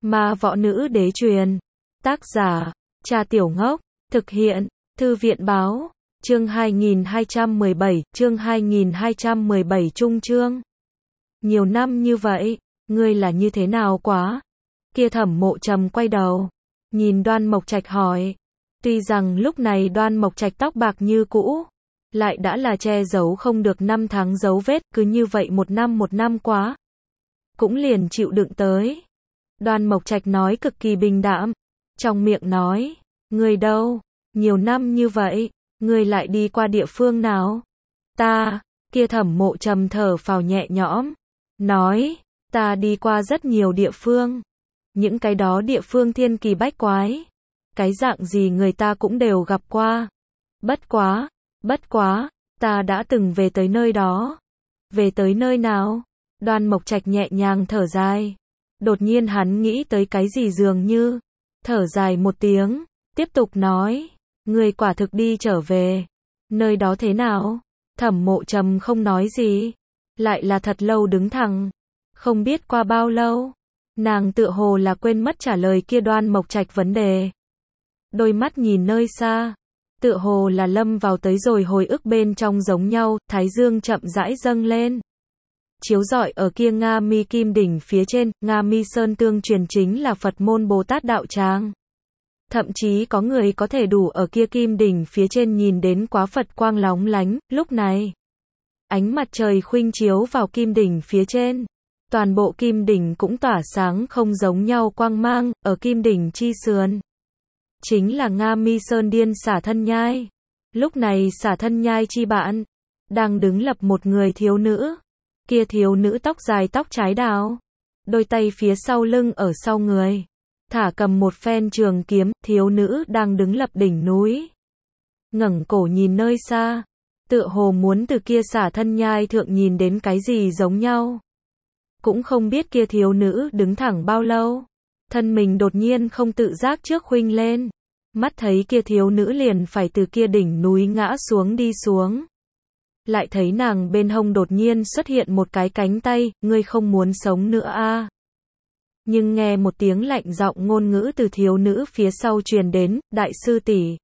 Ma võ nữ đế truyền. Tác giả, Trà Tiểu Ngốc. Thực hiện, Thư viện báo. Chương 2217, chương 2217 trung chương. Nhiều năm như vậy, ngươi là như thế nào quá? Kia Thẩm Mộ Trầm quay đầu, nhìn Đoan Mộc Trạch hỏi. Tuy rằng lúc này Đoan Mộc Trạch tóc bạc như cũ, lại đã là che giấu không được năm tháng dấu vết, cứ như vậy một năm quá. Cũng liền chịu đựng tới. Đoan Mộc Trạch nói cực kỳ bình đạm, trong miệng nói, ngươi đâu, nhiều năm như vậy, ngươi lại đi qua địa phương nào? Ta, kia Thẩm Mộ Trầm thở phào nhẹ nhõm, nói, ta đi qua rất nhiều địa phương, những cái đó địa phương thiên kỳ bách quái, cái dạng gì người ta cũng đều gặp qua. Bất quá, ta đã từng về tới nơi đó. Về tới nơi nào? Đoan Mộc Trạch nhẹ nhàng thở dài. Đột nhiên hắn nghĩ tới cái gì dường như, thở dài một tiếng, tiếp tục nói, ngươi quả thực đi trở về. Nơi đó thế nào? Thẩm Mộ Trầm không nói gì, lại là thật lâu đứng thẳng. Không biết qua bao lâu, nàng tựa hồ là quên mất trả lời kia Đoan Mộc Trạch vấn đề. Đôi mắt nhìn nơi xa, tựa hồ là lâm vào tới rồi hồi ức bên trong giống nhau, thái dương chậm rãi dâng lên. Chiếu rọi ở kia Nga Mi Kim đỉnh phía trên, Nga Mi Sơn tương truyền chính là Phật môn Bồ Tát đạo tràng. Thậm chí có người có thể đủ ở kia Kim đỉnh phía trên nhìn đến quá Phật quang lóng lánh, lúc này. Ánh mặt trời khuynh chiếu vào Kim đỉnh phía trên. Toàn bộ Kim đỉnh cũng tỏa sáng không giống nhau quang mang, ở Kim đỉnh chi sườn. Chính là Nga Mi Sơn Điên Xả Thân Nhai. Lúc này Xả Thân Nhai chi bạn, đang đứng lập một người thiếu nữ. Kia thiếu nữ tóc dài tóc trái đào, đôi tay phía sau lưng ở sau người, thả cầm một phen trường kiếm, thiếu nữ đang đứng lập đỉnh núi. Ngẩng cổ nhìn nơi xa, tựa hồ muốn từ kia Xả Thân Nhai thượng nhìn đến cái gì giống nhau. Cũng không biết kia thiếu nữ đứng thẳng bao lâu, thân mình đột nhiên không tự giác trước khuynh lên, mắt thấy kia thiếu nữ liền phải từ kia đỉnh núi ngã xuống đi xuống. Lại thấy nàng bên hông đột nhiên xuất hiện một cái cánh tay, ngươi không muốn sống nữa a? Nhưng nghe một tiếng lạnh giọng ngôn ngữ từ thiếu nữ phía sau truyền đến, đại sư tỷ,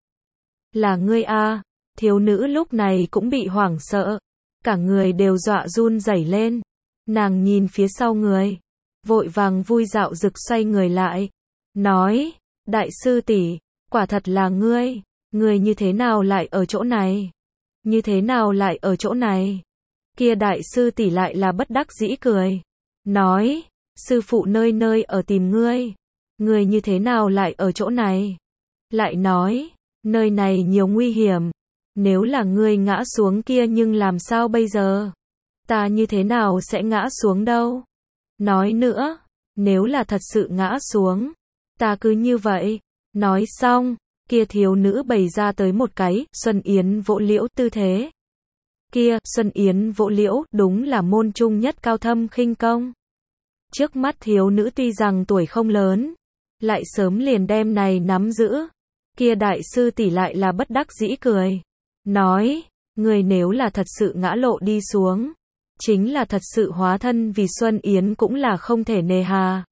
là ngươi a? Thiếu nữ lúc này cũng bị hoảng sợ, cả người đều dọa run rẩy lên. Nàng nhìn phía sau người, vội vàng vui dạo rực xoay người lại, nói, đại sư tỷ, quả thật là ngươi như thế nào lại ở chỗ này? Như thế nào lại ở chỗ này? Kia đại sư tỷ lại là bất đắc dĩ cười, nói, sư phụ nơi nơi ở tìm ngươi như thế nào lại ở chỗ này? Lại nói, nơi này nhiều nguy hiểm, nếu là ngươi ngã xuống kia nhưng làm sao bây giờ? Ta như thế nào sẽ ngã xuống đâu? Nói nữa, nếu là thật sự ngã xuống, ta cứ như vậy. Nói xong, kia thiếu nữ bày ra tới một cái Xuân Yến vỗ liễu tư thế. Kia Xuân Yến vỗ liễu đúng là môn trung nhất cao thâm khinh công. Trước mắt thiếu nữ tuy rằng tuổi không lớn, lại sớm liền đem này nắm giữ. Kia đại sư tỷ lại là bất đắc dĩ cười, nói, người nếu là thật sự ngã lộ đi xuống, chính là thật sự hóa thân vì Xuân Yến cũng là không thể nề hà.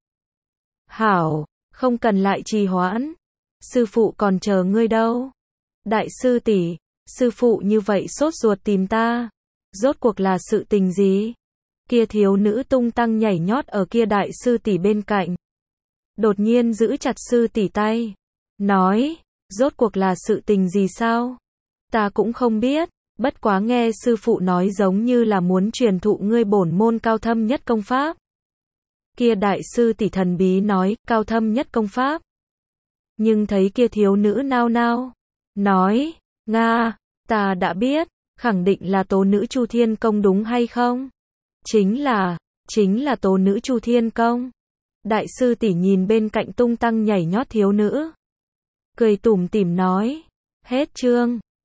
Hảo, không cần lại trì hoãn, sư phụ còn chờ ngươi đâu. Đại sư tỷ, sư phụ như vậy sốt ruột tìm ta, rốt cuộc là sự tình gì? Kia thiếu nữ tung tăng nhảy nhót ở kia đại sư tỷ bên cạnh, đột nhiên giữ chặt sư tỷ tay, nói, rốt cuộc là sự tình gì sao? Ta cũng không biết, bất quá nghe sư phụ nói giống như là muốn truyền thụ ngươi bổn môn cao thâm nhất công pháp. Kia đại sư tỷ thần bí nói, cao thâm nhất công pháp. Nhưng thấy kia thiếu nữ nao nao, nói, Nga, ta đã biết, khẳng định là tố nữ Chu Thiên Công đúng hay không? Chính là tố nữ Chu Thiên Công. Đại sư tỷ nhìn bên cạnh tung tăng nhảy nhót thiếu nữ, cười tủm tỉm nói, hết chương.